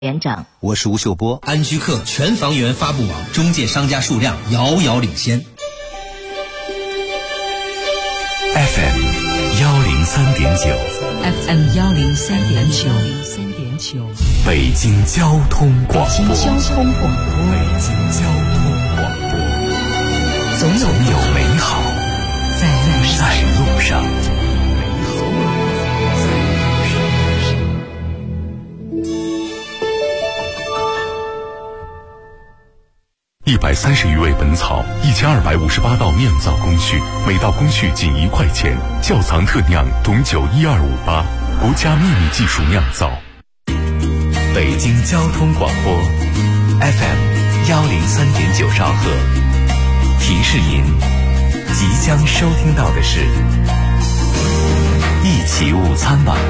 连长， 我是吴秀波。 安居客全房源发布网中介商家数量遥遥领先。 FM 103.9 FM 103.9， 北京交通广播。 北京交通广播。 总有美好在路上。130余味本草，1258道酿造工序，每道工序仅1块钱。窖藏特酿董酒12588，国家秘密技术酿造。北京交通广播 FM 103.9兆赫。提示您，即将收听到的是一起午餐吧。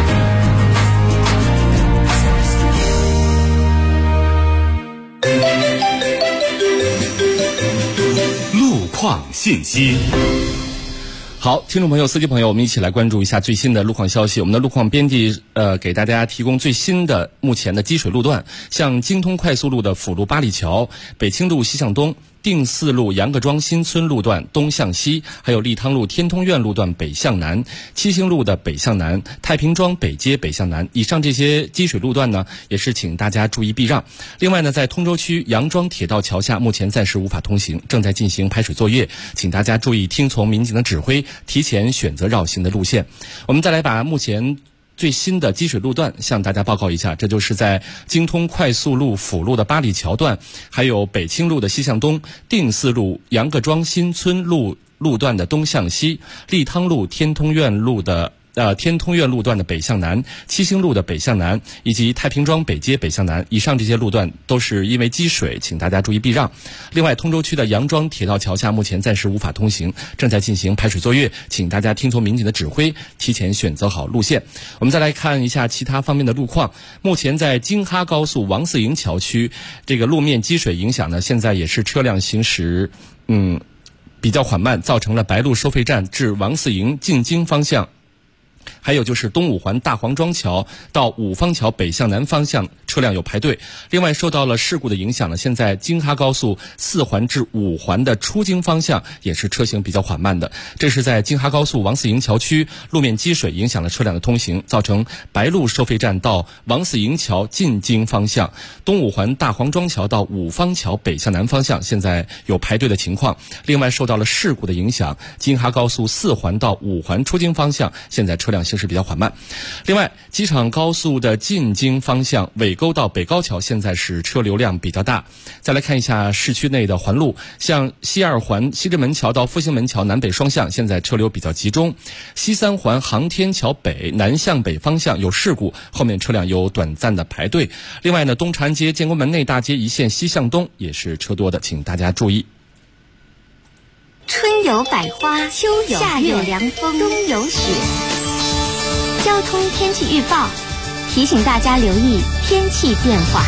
路况信息。 好，听众朋友、司机朋友，我们一起来关注一下最新的路况消息。我们的路况编辑给大家提供最新的目前的积水路段，像京通快速路的辅路八里桥、北清路西向东、定四路杨各庄新村路段东向西，还有利汤路天通苑路段北向南、七星路的北向南、太平庄北街北向南。以上这些积水路段呢，也是请大家注意避让。另外呢，在通州区杨庄铁道桥下目前暂时无法通行，正在进行排水作业，请大家注意听从民警的指挥，提前选择绕行的路线。我们再来把目前最新的积水路段向大家报告一下，这就是在京通快速路辅路的八里桥段，还有北清路的西向东、定四路杨各庄新村路段的东向西、利汤路天通苑路的天通苑路段的北向南、七星路的北向南，以及太平庄北街北向南。以上这些路段都是因为积水，请大家注意避让。另外，通州区的杨庄铁道桥下目前暂时无法通行，正在进行排水作业，请大家听从民警的指挥，提前选择好路线。我们再来看一下其他方面的路况。目前在京哈高速王四营桥区，这个路面积水影响呢，现在也是车辆行驶比较缓慢，造成了白鹿收费站至王四营进京方向，还有就是东五环大黄庄桥到五方桥北向南方向车辆有排队。另外，受到了事故的影响呢，现在京哈高速4环至5环的出京方向也是车行比较缓慢的。这是在京哈高速王四营桥区路面积水影响了车辆的通行，造成白鹿收费站到王四营桥进京方向、东五环大黄庄桥到五方桥北向南方向现在有排队的情况。另外，受到了事故的影响，京哈高速4环到5环出京方向现在车辆行驶比较缓慢。另外，机场高速的进京方向尾沟到北高桥现在是车流量比较大。再来看一下市区内的环路，像西二环西直门桥到复兴门桥南北双向现在车流比较集中，西三环航天桥北南向北方向有事故，后面车辆有短暂的排队。另外呢，东长安街建国门内大街一线西向东也是车多的，请大家注意。 春有百花，秋有夏有凉风，冬有雪。交通天气预报提醒大家留意天气变化。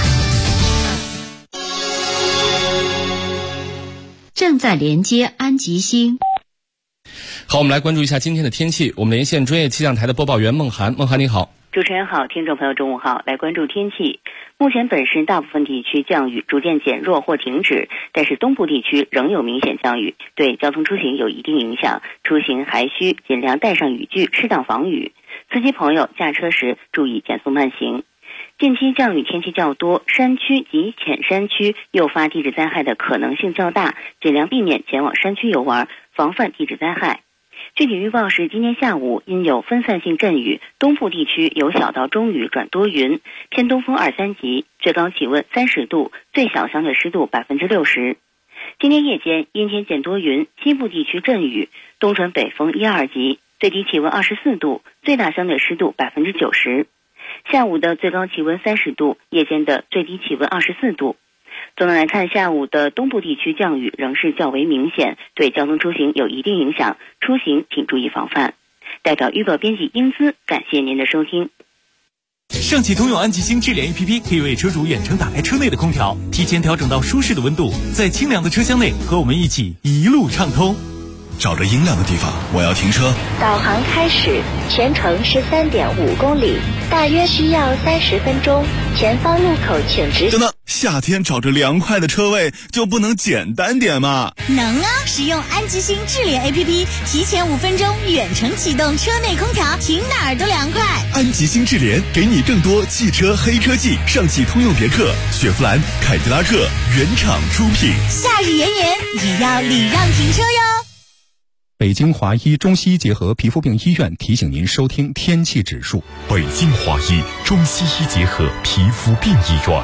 正在连接安吉星。 好，我们来关注一下今天的天气。我们连线专业气象台的播报员孟涵。孟涵你好。 主持人好，听众朋友中午好，来关注天气。目前本市大部分地区降雨逐渐减弱或停止，但是东部地区仍有明显降雨，对交通出行有一定影响，出行还需尽量带上雨具，适当防雨。司机朋友驾车时注意减速慢行。近期降雨天气较多，山区及浅山区诱发地质灾害的可能性较大，尽量避免前往山区游玩，防范地质灾害。具体预报是，今天下午因有分散性阵雨，东部地区有小到中雨转多云，偏东风2、3级，最高气温30度，最小相对湿度60%。今天夜间阴天见多云，西部地区阵雨，东转北风1、2级，最低气温24度，最大相对湿度90%。下午的最高气温30度，夜间的最低气温24度。总的来看，下午的东部地区降雨仍是较为明显，对交通出行有一定影响，出行请注意防范。代表预报编辑英姿，感谢您的收听。 上汽通用安吉星智联 APP 可以为车主远程打开车内的空调，提前调整到舒适的温度，在清凉的车厢内和我们一起一路畅通。 找着阴凉的地方，我要停车。 导航开始，全程13.5公里，大约需要30分钟。前方路口请直行。 等等，夏天找着凉快的车位就不能简单点吗？ 能啊！使用安吉星智联 APP， 提前5分钟远程启动车内空调，停哪儿都凉快。 安吉星智联给你更多汽车黑科技，上汽通用别克、雪佛兰、凯迪拉克原厂出品。 夏日炎炎也要礼让停车哟。 北京华医中西医结合皮肤病医院提醒您收听天气指数。 北京华医中西医结合皮肤病医院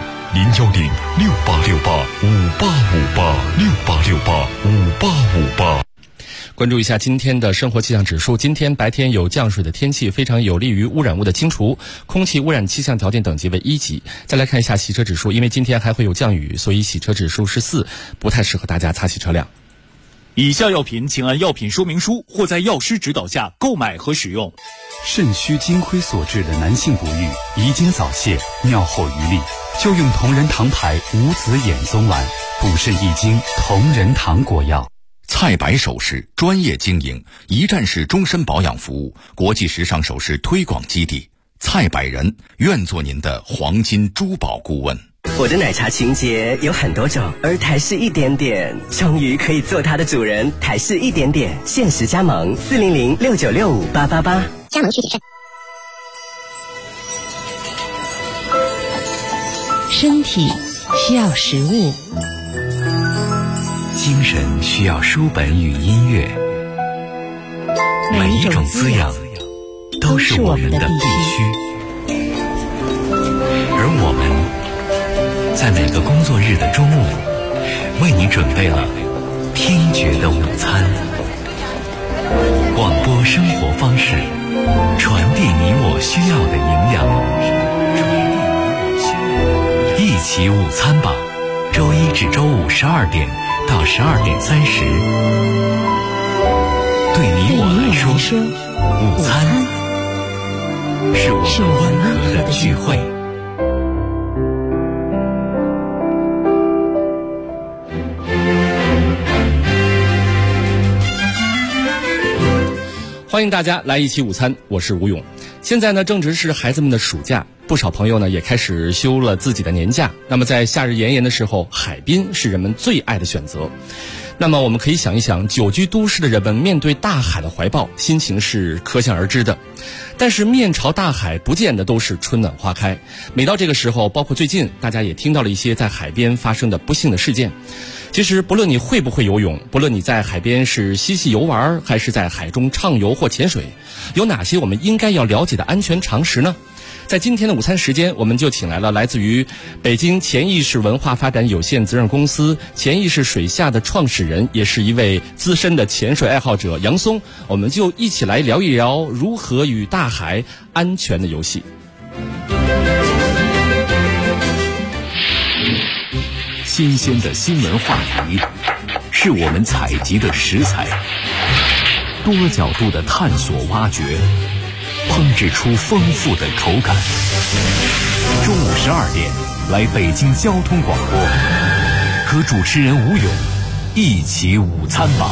，0106868585858 关注一下今天的生活气象指数。今天白天有降水的天气，非常有利于污染物的清除，空气污染气象条件等级为1级。再来看一下洗车指数，因为今天还会有降雨，所以洗车指数是4，不太适合大家擦洗车辆。 以下药品请按药品说明书或在药师指导下购买和使用。 肾虚金亏所致的男性不育、遗精早泄、尿后余力，就用同仁堂牌无籽眼松丸，补肾益精，同仁堂果药。 蔡白首饰专业经营，一站式终身保养服务，国际时尚首饰推广基地。蔡百人愿做您的黄金珠宝顾问。 我的奶茶情节有很多种，而台式一点点终于可以做它的主人。台式一点点限时加盟40069658888， 加盟需谨慎。 身体需要食物， 精神需要书本与音乐，每一种滋养都是我们的必须，而我们在每个工作日的中午为你准备了听觉的午餐。广播生活方式，传递你我需要的营养。一起午餐吧，周一至周五12点到12点30。对你我来说，午餐是我们温和的聚会。 欢迎大家来一起午餐，我是吴勇。现在呢，正值是孩子们的暑假，不少朋友呢也开始休了自己的年假。那么在夏日炎炎的时候，海滨是人们最爱的选择。那么我们可以想一想，久居都市的人们面对大海的怀抱，心情是可想而知的。但是面朝大海，不见得都是春暖花开。每到这个时候，包括最近大家也听到了一些在海边发生的不幸的事件。其实不论你会不会游泳，不论你在海边是嬉戏游玩，还是在海中畅游或潜水，有哪些我们应该要了解的安全常识呢？在今天的午餐时间，我们就请来了来自于北京潜意识文化发展有限责任公司潜意识水下的创始人，也是一位资深的潜水爱好者杨松，我们就一起来聊一聊如何与大海安全的游戏。 新鲜的新闻话题是我们采集的食材，多角度的探索挖掘，烹制出丰富的口感。中午12点，来北京交通广播，和主持人吴勇一起午餐吧。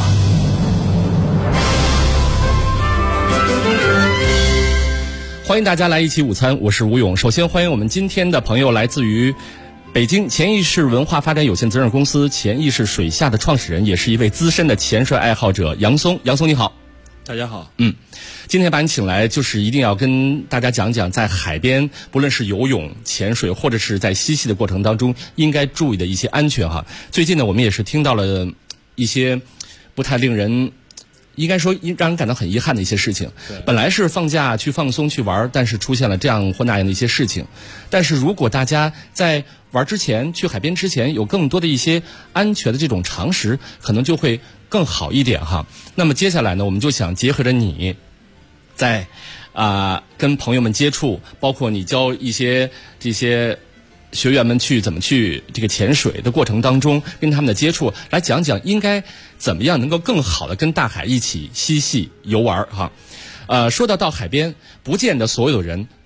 欢迎大家来一起午餐，我是吴勇。首先欢迎我们今天的朋友，来自于北京潜意识文化发展有限责任公司潜意识水下的创始人，也是一位资深的潜水爱好者杨松。杨松你好。 大家好。 今天把你请来，就是一定要跟大家讲讲在海边，不论是游泳、潜水，或者是在嬉戏的过程当中，应该注意的一些安全哈。最近呢，我们也是听到了一些不太令人，应该说让人感到很遗憾的一些事情。本来是放假去放松去玩，但是出现了这样或那样的一些事情。但是如果大家在玩之前，去海边之前有更多的一些安全的这种常识，可能就会更好一点哈。那么接下来呢，我们就想结合着你在跟朋友们接触，包括你教一些这些学员们怎么去这个潜水的过程当中，跟他们的接触，来讲讲应该怎么样能够更好的跟大海一起嬉戏游玩哈。说到海边，不见得所有的人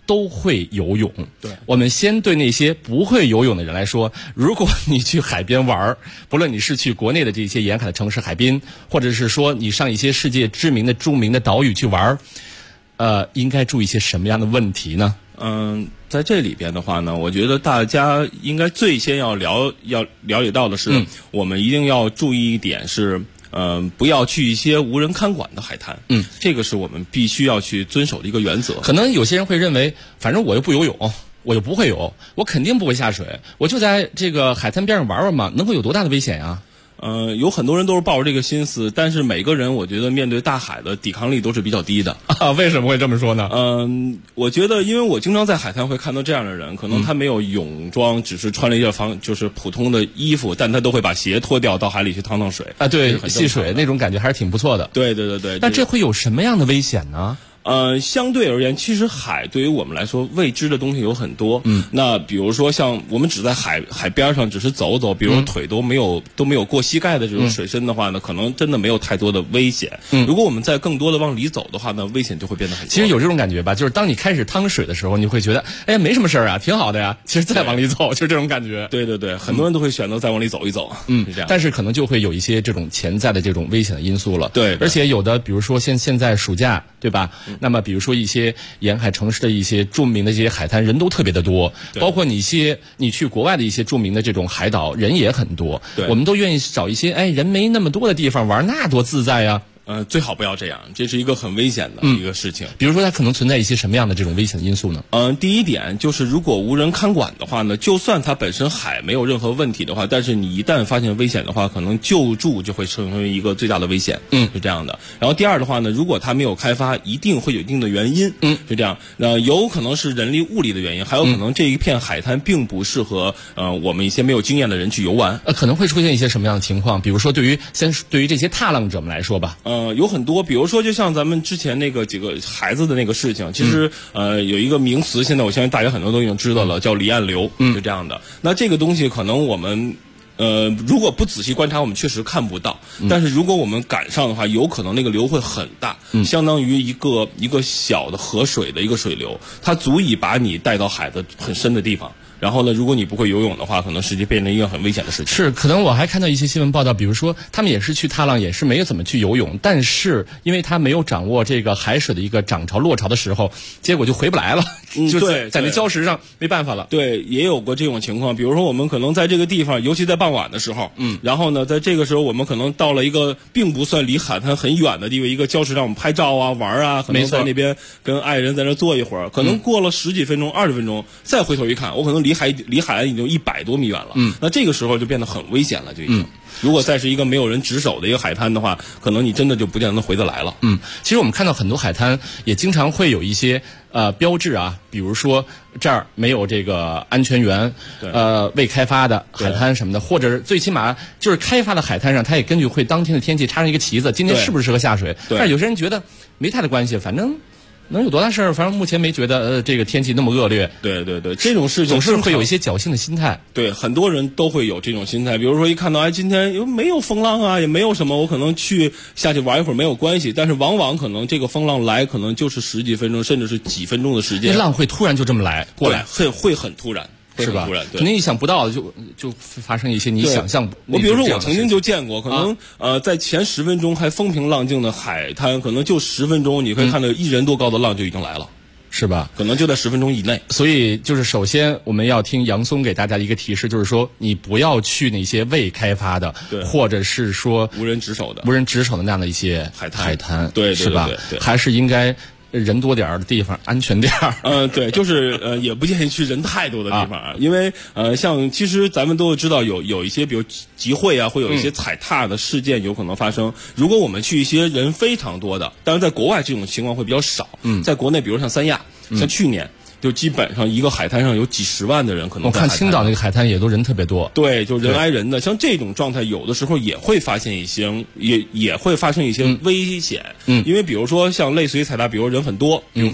都会游泳。 对， 我们先对那些不会游泳的人来说，如果你去海边玩，不论你是去国内的这些沿海的城市海滨，或者是说你上一些世界知名的著名的岛屿去玩，应该注意一些什么样的问题呢？ 在这里边的话呢，我觉得大家应该最先要了解到的是，我们一定要注意一点是，不要去一些无人看管的海滩。这个是我们必须要去遵守的一个原则。 可能有些人会认为，反正我又不游泳，我又不会游，我肯定不会下水，我就在这个海滩边上玩玩嘛，能够有多大的危险呀？ 有很多人都是抱着这个心思，但是每个人我觉得面对大海的抵抗力都是比较低的。 为什么会这么说呢？ 我觉得因为我经常在海滩会看到这样的人，可能他没有泳装，只是穿了一件就是普通的衣服，但他都会把鞋脱掉到海里去趟水。 对，戏水那种感觉还是挺不错的。 对。 那这会有什么样的危险呢？ 相对而言，其实海对于我们来说未知的东西有很多。那比如说像我们只在海边上只是走走，比如腿都没有过膝盖的这种水深的话呢，可能真的没有太多的危险。如果我们再更多的往里走的话呢，危险就会变得很多。 其实有这种感觉吧，就是当你开始趟水的时候，你会觉得哎呀没什么事儿啊，挺好的呀。其实再往里走就是这种感觉。 对，很多人都会选择再往里走一走。是这样。 但是可能就会有一些这种潜在的这种危险的因素了。 对。 而且有的，比如说现在暑假，对吧？那么比如说一些沿海城市的一些著名的这些海滩，人都特别的多，包括你去国外的一些著名的这种海岛，人也很多。我们都愿意找一些人没那么多的地方玩，那多自在呀。 最好不要这样，这是一个很危险的一个事情。 比如说它可能存在一些什么样的这种危险的因素呢？ 第一点就是如果无人看管的话呢，就算它本身海没有任何问题的话，但是你一旦发现危险的话，可能救助就会成为一个最大的危险。是这样的。然后第二的话呢，如果它没有开发，一定会有一定的原因。是这样。有可能是人力物力的原因，还有可能这一片海滩并不适合我们一些没有经验的人去游玩。 可能会出现一些什么样的情况？比如说对于这些踏浪者们来说吧。 有很多，比如说就像咱们之前那个几个孩子的那个事情，其实有一个名词，现在我相信大家很多都已经知道了，叫离岸流，就这样的。那这个东西可能我们如果不仔细观察，我们确实看不到。但是如果我们赶上的话，有可能那个流会很大，相当于一个小的河水的一个水流，它足以把你带到海的很深的地方。然后呢，如果你不会游泳的话，可能实际变成一个很危险的事情。 是，可能我还看到一些新闻报道，比如说他们也是去踏浪，也是没有怎么去游泳，但是因为他没有掌握这个海水的一个涨潮落潮的时候，结果就回不来了，就在那礁石上没办法了。 对，也有过这种情况。比如说我们可能在这个地方，尤其在傍晚的时候，然后呢，在这个时候我们可能到了一个并不算离海滩很远的地方，一个礁石上我们拍照啊、玩啊，可能在那边跟爱人在那坐一会儿，可能过了10几分钟、20分钟，再回头一看，我可能离海岸已经100多米远了。那这个时候就变得很危险了，就已经。如果再是一个没有人值守的一个海滩的话，可能你真的就不见得能回得来了。 其实我们看到很多海滩也经常会有一些标志啊，比如说这儿没有这个安全员，未开发的海滩什么的，或者最起码就是开发的海滩上，它也根据当天的天气插上一个旗子，今天适不适合下水。但是有些人觉得没太大关系，反正能有多大事儿？反正目前没觉得这个天气那么恶劣。 对，这种事情总是会有一些侥幸的心态。 对，很多人都会有这种心态。比如说一看到今天没有风浪啊，也没有什么，我可能下去玩一会儿没有关系。但是往往可能这个风浪来，可能就是10几分钟，甚至是几分钟的时间。 那浪会突然就这么过来， 会很突然。 是吧？肯定意想不到的就发生一些你想象。 我比如说，我曾经就见过，可能在前10分钟还风平浪静的海滩，可能就10分钟，你可以看到1人多高的浪就已经来了， 是吧？ 可能就在10分钟以内。 所以就是首先我们要听杨松给大家一个提示，就是说你不要去那些未开发的，或者是说无人值守的那样的一些海滩， 对， 是吧？还是应该人多点儿的地方安全点儿。 对，就是也不建议去人太多的地方，因为像其实咱们都知道有一些比如集会啊，会有一些踩踏的事件有可能发生。如果我们去一些人非常多的，当然在国外这种情况会比较少。在国内比如像三亚，像去年就基本上一个海滩上有几10万的人，可能我看青岛那个海滩也都人特别多。 对，就人挨人的，像这种状态，有的时候也会发现一些，也会发生一些危险。因为比如说像类似于踩踏，比如人很多，比如说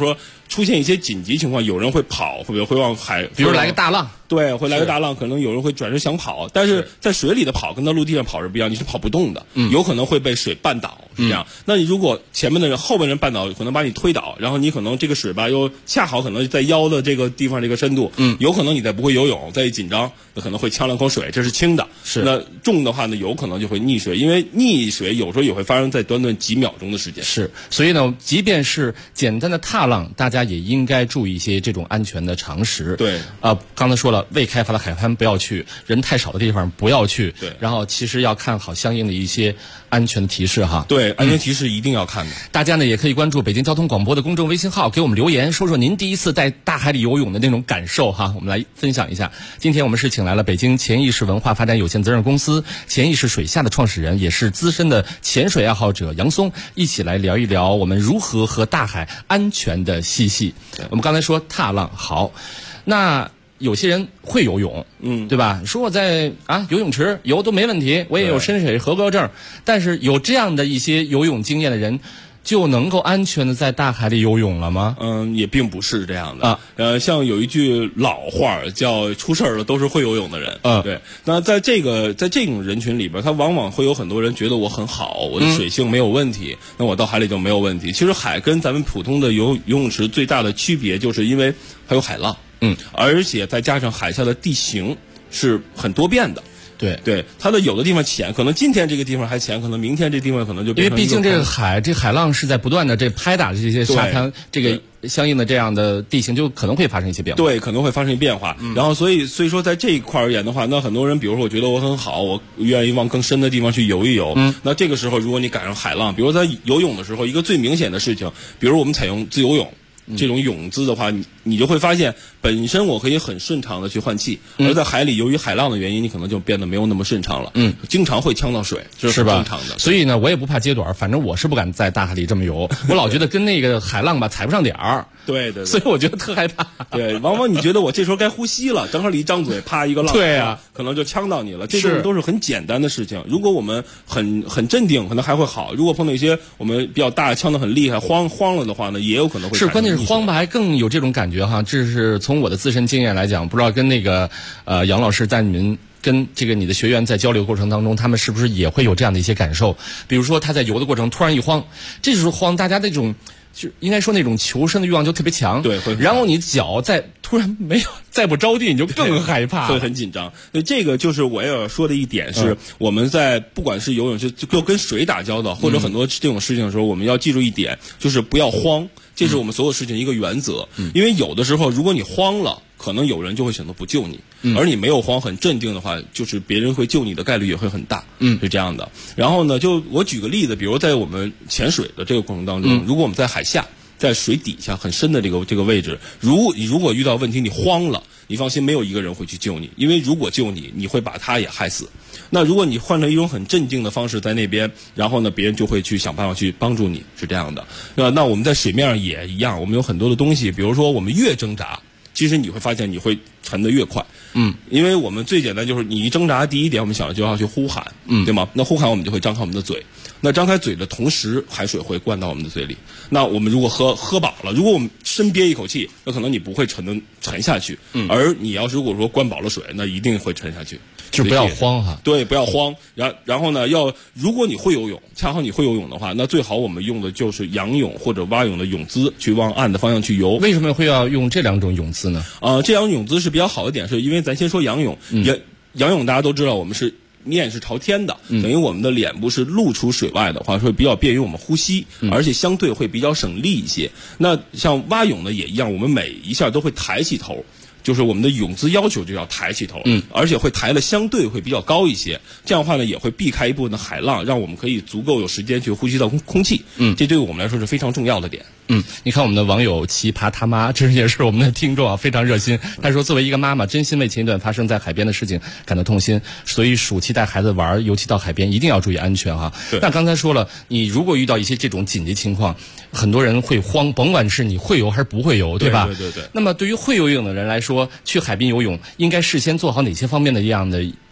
出现一些紧急情况，有人会跑，会往海， 比如来个大浪。 对，会来个大浪，可能有人会转身想跑，但是在水里的跑跟在陆地上跑是不一样，你是跑不动的，有可能会被水绊倒，是这样。那你如果前面的人、后面人绊倒，可能把你推倒，然后你可能这个水吧又恰好可能在腰的这个地方这个深度，有可能你再不会游泳，再一紧张，那可能会呛两口水，这是轻的。 是， 那重的话呢，有可能就会溺水，因为溺水有时候也会发生在短短几秒钟的时间。 是，所以呢，即便是简单的踏浪，大家也应该注意一些这种安全的常识。 对， 刚才说了，未开发的海滩不要去，人太少的地方不要去。 对， 然后其实要看好相应的一些安全的提示哈。 对，安全提示一定要看的。 大家呢也可以关注北京交通广播的公众微信号，给我们留言，说说您第一次在大海里游泳的那种感受哈，我们来分享一下。今天我们是请来了北京潜意识文化发展有限责任公司潜意识水下的创始人，也是资深的潜水爱好者杨松，一起来聊一聊我们如何和大海安全的嬉戏。我们刚才说踏浪好，那有些人会游泳，对吧？说我在游泳池游都没问题，我也有深水合格证，但是有这样的一些游泳经验的人，就能够安全的在大海里游泳了吗？ 也并不是这样的像有一句老话叫出事儿了都是会游泳的人。对。那在这种人群里边，他往往会有很多人觉得我很好，我的水性没有问题，那我到海里就没有问题。其实海跟咱们普通的游泳池最大的区别，就是因为它有海浪，而且再加上海下的地形是很多变的。对，它的有的地方浅，可能今天这个地方还浅，可能明天这地方可能就变成。 因为毕竟这个海浪是在不断的拍打这些沙滩，这个相应的这样的地形就可能会发生一些变化。 对，可能会发生变化。然后所以说在这一块而言的话，那很多人比如说我觉得我很好，我愿意往更深的地方去游一游。那这个时候如果你赶上海浪，比如在游泳的时候，一个最明显的事情，比如我们采用自由泳。这种泳姿的话，你就会发现，本身我可以很顺畅的去换气，而在海里由于海浪的原因，你可能就变得没有那么顺畅了。经常会呛到水，这是很正常的。 所以呢，我也不怕接短，反正我是不敢在大海里这么游，我老觉得跟那个海浪吧踩不上点儿。 对， 所以我觉得特害怕。 对，往往你觉得我这时候该呼吸了，正好一张嘴，啪一个浪， 对啊， 可能就呛到你了。这种都是很简单的事情。如果我们很镇定，可能还会好；如果碰到一些我们比较大呛得很厉害，慌了的话呢，也有可能会是。关键是慌吧，还更有这种感觉哈。这是从我的自身经验来讲，不知道跟那个杨老师在你们跟这个你的学员在交流过程当中，他们是不是也会有这样的一些感受？比如说他在游的过程突然一慌，这时候慌，大家那种就应该说那种求生的欲望就特别强， 对， 然后你脚突然没有再不着地，你就更害怕， 会很紧张。所以这个就是我也要说的一点是，我们在不管是游泳就跟水打交道，或者很多这种事情的时候，我们要记住一点，就是不要慌。这是我们所有事情一个原则，因为有的时候如果你慌了，可能有人就会选择不救你，而你没有慌很镇定的话，就是别人会救你的概率也会很大，是这样的。然后呢，就我举个例子，比如在我们潜水的这个过程当中，如果我们在海下，在水底下很深的这个位置，如果遇到问题你慌了，你放心，没有一个人会去救你，因为如果救你，你会把他也害死。那如果你换成一种很镇静的方式在那边，然后呢，别人就会去想办法去帮助你，是这样的。那我们在水面上也一样，我们有很多的东西，比如说我们越挣扎，其实你会发现你会沉得越快。因为我们最简单就是你一挣扎，第一点我们想就要去呼喊，对吗？那呼喊我们就会张开我们的嘴，那张开嘴的同时，海水会灌到我们的嘴里。那我们如果喝饱了，如果我们深憋一口气，那可能你不会沉下去，而你要是如果说灌饱了水，那一定会沉下去。 就不要慌哈。 对，不要慌。然后呢，如果你会游泳，恰好你会游泳的话，那最好我们用的就是仰泳或者蛙泳的泳姿去往岸的方向去游。 为什么会要用这两种泳姿呢？ 这两种泳姿是比较好的点，是因为咱先说仰泳。仰泳大家都知道，我们是面是朝天的，等于我们的脸部是露出水外的话，会比较便于我们呼吸，而且相对会比较省力一些。那像蛙泳呢也一样，我们每一下都会抬起头。就是我们的泳姿要求就要抬起头，而且会抬的相对会比较高一些，这样的话呢也会避开一部分的海浪，让我们可以足够有时间去呼吸到空气，这对我们来说是非常重要的点。 你看我们的网友奇葩他妈，这也是我们的听众啊，非常热心。他说，作为一个妈妈，真心为前一段发生在海边的事情感到痛心，所以暑期带孩子玩，尤其到海边一定要注意安全哈。那刚才说了，你如果遇到一些这种紧急情况，很多人会慌，甭管是你会游还是不会游，对吧？ 对。 那么对于会游泳的人来说，去海边游泳应该事先做好哪些方面的这样的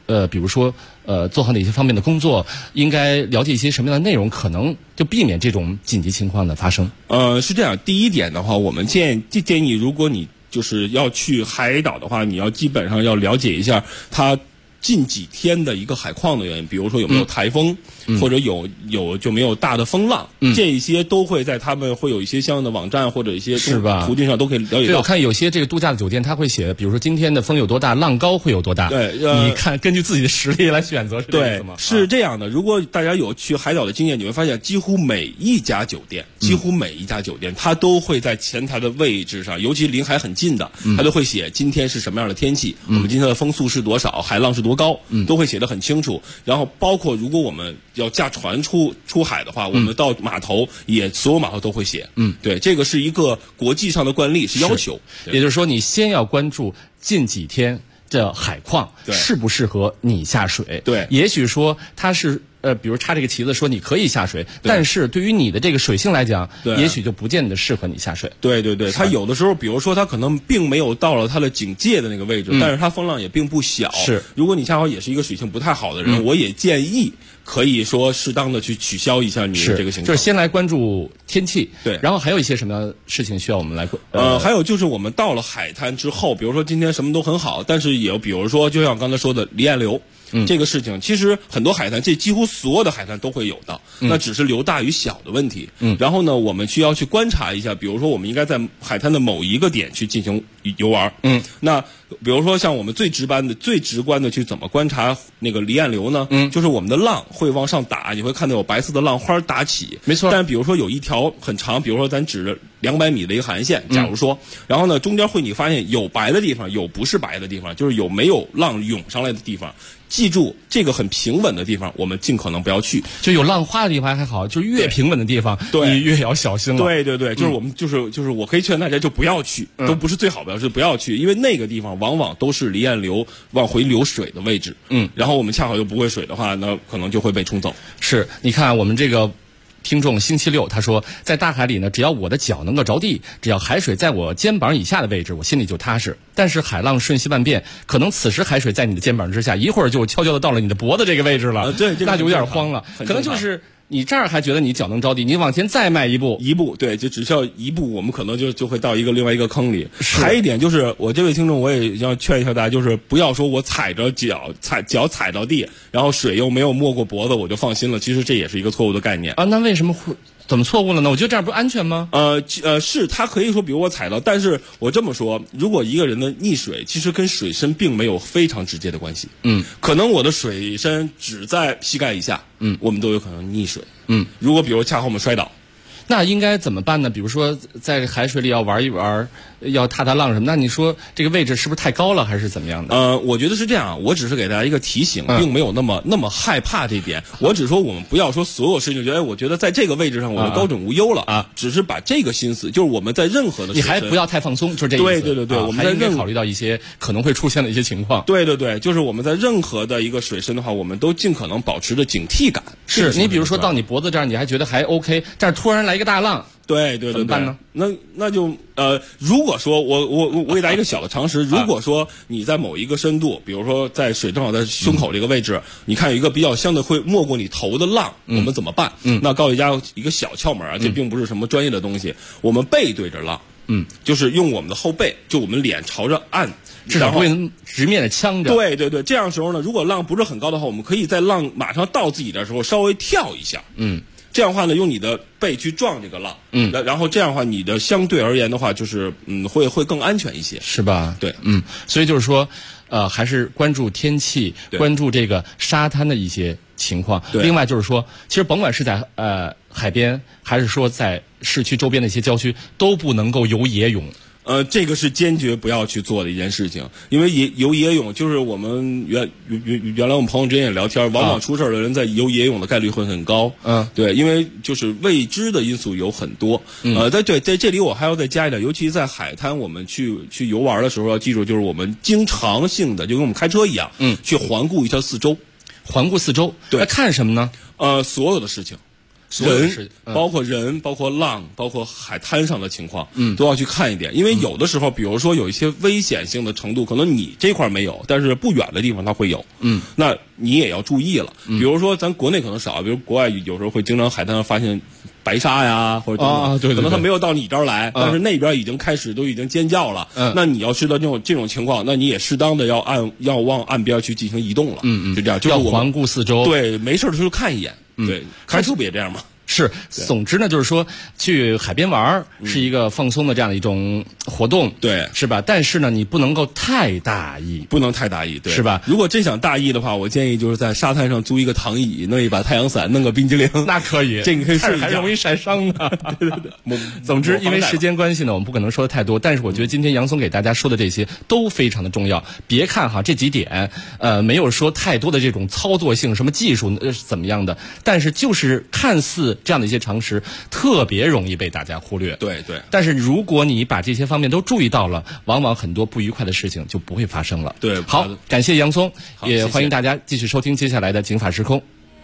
比如说做好哪些方面的工作，应该了解一些什么样的内容，可能就避免这种紧急情况的发生？ 是这样，第一点的话，我们建议，如果你就是要去海岛的话，你要基本上要了解一下它近几天的一个海况的原因，比如说有没有台风，或者有就没有大的风浪，这一些都会在他们会有一些相应的网站或者一些途径上都可以了解到。 对，我看有些这个度假的酒店，他会写，比如说今天的风有多大，浪高会有多大。 对， 你看根据自己的实力来选择，是这样吗？ 是这样的。如果大家有去海岛的经验，你会发现几乎每一家酒店，它都会在前台的位置上，尤其离海很近的，它都会写今天是什么样的天气，我们今天的风速是多少，海浪是多高，都会写得很清楚。然后包括如果我们要驾船出海的话，我们到码头所有码头都会写。对，这个是一个国际上的惯例，是要求。 也就是说，你先要关注近几天的海况适不适合你下水。 对， 也许说它是比如插这个旗子说你可以下水，但是对于你的这个水性来讲，也许就不见得适合你下水。 对对对，它有的时候，比如说它可能并没有到了它的警戒的那个位置，但是它风浪也并不小。 是， 如果你恰好也是一个水性不太好的人，我也建议可以说适当的去取消一下你的这个行程。 就是先来关注天气， 对， 然后还有一些什么事情需要我们来还有就是我们到了海滩之后，比如说今天什么都很好，但是也比如说就像刚才说的离岸流。这个事情其实很多海滩，这几乎所有的海滩都会有的，那只是流大与小的问题。然后呢，我们需要去观察一下，比如说我们应该在海滩的某一个点去进行游玩。那比如说像我们最直观的去怎么观察那个离岸流呢？就是我们的浪会往上打，你会看到有白色的浪花打起。 没错。 但比如说有一条很长，比如说咱指着200米的一个海岸线，假如说，然后呢中间你发现有白的地方，有不是白的地方，就是有没有浪涌上来的地方。记住，这个很平稳的地方，我们尽可能不要去。 就有浪花的地方还好，就是越平稳的地方，你越要小心了。 对对对，就是我们就是我可以劝大家就不要去，都不是最好的，是不要去，因为那个地方往往都是离岸流往回流水的位置。然后我们恰好又不会水的话，那可能就会被冲走。 是，你看我们这个听众星期六他说，在大海里呢，只要我的脚能够着地，只要海水在我肩膀以下的位置，我心里就踏实。但是海浪瞬息万变，可能此时海水在你的肩膀之下，一会儿就悄悄的到了你的脖子这个位置了。 对， 那就有点慌了。可能就是你这儿还觉得你脚能着地，你往前再迈一步， 对，就只需要一步，我们可能就会到另外一个坑里。还一点就是，我这位听众我也要劝一下大家，就是不要说我踩着脚踩到地，然后水又没有没过脖子，我就放心了。其实这也是一个错误的概念啊。那为什么会？怎么错误了呢？我觉得这样不安全吗？ 是他可以说，比如我踩到，但是我这么说，如果一个人的溺水，其实跟水深并没有非常直接的关系。可能我的水深只在膝盖以下，我们都有可能溺水。如果比如恰好我们摔倒。 那应该怎么办呢？比如说在海水里要玩一玩，要踏浪什么，那你说这个位置是不是太高了，还是怎么样的？ 我觉得是这样，我只是给大家一个提醒，并没有那么害怕这一点。我只说我们不要说所有事情觉得，我觉得在这个位置上我就高枕无忧了啊，只是把这个心思，就是我们在任何的你还不要太放松，就是这意思。 对，我们在应该考虑到一些可能会出现的一些情况。 对，就是我们在任何的一个水深的话，我们都尽可能保持着警惕感。 是你比如说到你脖子这儿，你还觉得还 OK， 但是突然来一个大浪。 对， 怎么办呢？ 那就如果说我给大家一个小的常识，如果说你在某一个深度，比如说在水正好在胸口这个位置，你看有一个比较相对会没过你头的浪，我们怎么办？那告诉大家一个小窍门啊，这并不是什么专业的东西，我们背对着浪，就是用我们的后背，就我们脸朝着岸。 至少不会直面的呛着。 对，这样时候呢，如果浪不是很高的话，我们可以在浪马上到自己的时候稍微跳一下。这样的话呢，用你的背去撞这个浪，然后这样的话，你的相对而言的话，就是会更安全一些， 是吧？ 对， 所以就是说，还是关注天气，关注这个沙滩的一些情况。另外就是说，其实甭管是在海边，还是说在市区周边的一些郊区，都不能够游野泳。 这个是坚决不要去做的一件事情，因为游野泳就是我们原来我们朋友之间也聊天，往往出事的人在游野泳的概率会很高。对，因为就是未知的因素有很多。在这里我还要再加一点，尤其在海滩我们去游玩的时候要记住，就是我们经常性的就跟我们开车一样，去环顾一下四周。 环顾四周，对，看什么呢？ 所有的事情。 人，包括人，包括浪，包括海滩上的情况，都要去看一点。因为有的时候，比如说有一些危险性的程度，可能你这块没有，但是不远的地方它会有。那你也要注意了。比如说咱国内可能少，比如国外有时候会经常海滩上发现白鲨呀，或者对， 可能它没有到你这儿来，但是那边已经开始都已经尖叫了。那你要知道这种情况，那你也适当的要往岸边去进行移动了。就这样，就是要环顾四周。 对，没事的时候看一眼。对，开车不也这样吗？ 是，总之呢，就是说去海边玩是一个放松的这样的一种活动， 对， 是吧？但是呢，你不能够太大意， 不能太大意，对， 是吧？ 如果真想大意的话，我建议就是在沙滩上租一个躺椅，弄一把太阳伞，弄个冰激凌， 那可以， 这个可以睡一觉， 还容易晒伤呢。对。总之，因为时间关系呢，我们不可能说的太多，但是我觉得今天杨松给大家说的这些都非常的重要。别看哈这几点，没有说太多的这种操作性，什么技术怎么样的，但是就是看似这样的一些常识，特别容易被大家忽略。 对。 但是如果你把这些方面都注意到了，往往很多不愉快的事情就不会发生了。 对， 好，感谢杨松，也欢迎大家继续收听接下来的《警法时空》。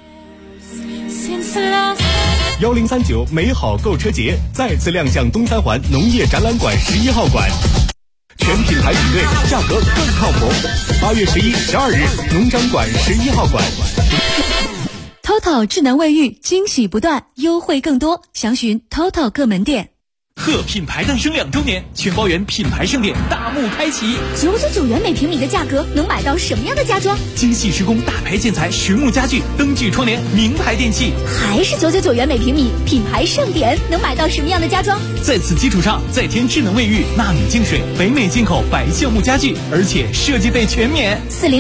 1039美好购车节再次亮相东三环农业展览馆11号馆，全品牌比对，价格更靠谱。8月11、12日，农展馆11号馆。 TOTO 智能卫浴惊喜不断，优惠更多，详询 TOTO 各门店。 贺品牌诞生2周年，全包圆品牌盛典大幕开启。 999元每平米的价格，能买到什么样的家装？ 精细施工大牌建材、实木家具、灯具窗帘、名牌电器， 还是999元每平米，品牌盛典能买到什么样的家装？ 在此基础上，再添智能卫浴、纳米净水、北美进口白橡木家具，而且设计费全免。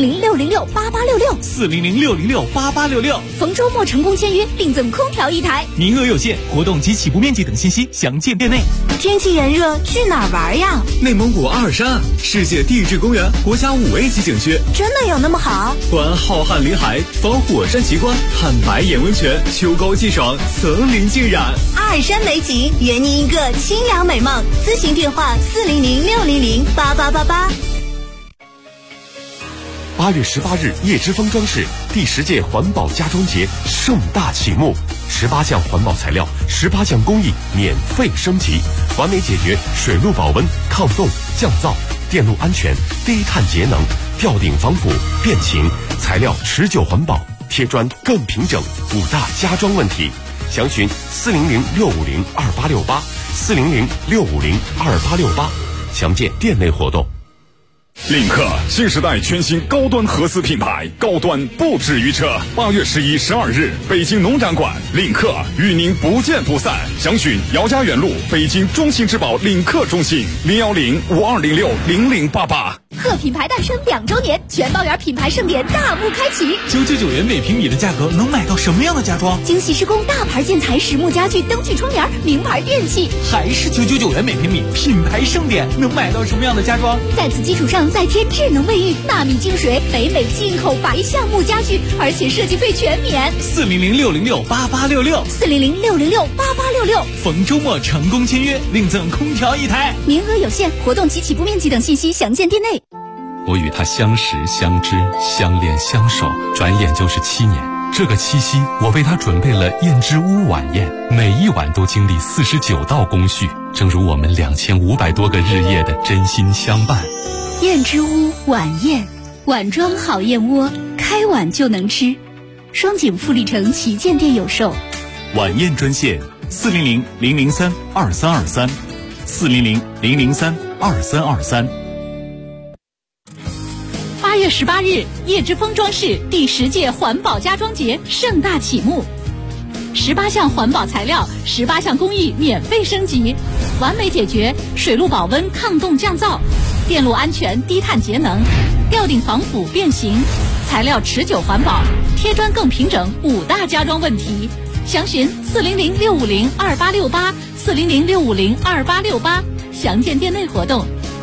400-606-8866，400-606-8866，逢周末成功签约，另赠空调1台， 名额有限，活动及起步面积等信息详见店内。 天气炎热，去哪儿玩呀？ 内蒙古阿尔山世界地质公园国家5A级景区， 真的有那么好？ 环浩瀚林海，访火山奇观，看白眼温泉，秋高气爽，层林尽染。 阿尔山美景，圆你一个清凉美梦。咨询电话400-600-8888。 8月18日，叶之峰装饰第10届环保家装节盛大启幕，18项环保材料，18项工艺免费升级，完美解决水路保温、抗冻、降噪、电路安全、低碳节能、吊顶防腐、变形，材料持久环保，贴砖更平整，5大家装问题。详询400-650-2868，400-650-2868，详见店内活动。 领克新时代全新高端合资品牌，高端不止于车。8月11、12日，北京农展馆，领克与您不见不散。详询姚家园路北京中信之宝领克中心，010-5206-0088。 贺品牌诞生2周年，全包圆品牌盛典大幕开启。 999元每平米的价格，能买到什么样的家装？ 精细施工大牌建材、实木家具、灯具窗帘、名牌电器， 还是999元每平米，品牌盛典能买到什么样的家装？ 在此基础上再添智能卫浴、纳米净水、北美进口白橡木家具，而且设计费全免。 400-606-8866，400-606-8866，逢周末成功签约，另赠空调1台， 名额有限，活动及起步面积等信息详见店内。 我与他相识、相知、相恋、相守，转眼就是7年。这个七夕，我为他准备了燕之屋晚宴，每一晚都经历49道工序，正如我们2500多个日夜的真心相伴。 燕之屋晚宴，碗装好燕窝，开碗就能吃。双井富力城旗舰店有售。 晚宴专线400-003-2323，400-003-2323。 8月18日，叶之峰装饰第10届环保家装节盛大启幕，18项环保材料，18项工艺免费升级，完美解决水路保温、抗冻降噪、电路安全、低碳节能、吊顶防腐变形，材料持久环保，贴砖更平整，5大家装问题。详询400-650-2868，400-650-2868，详见店内活动。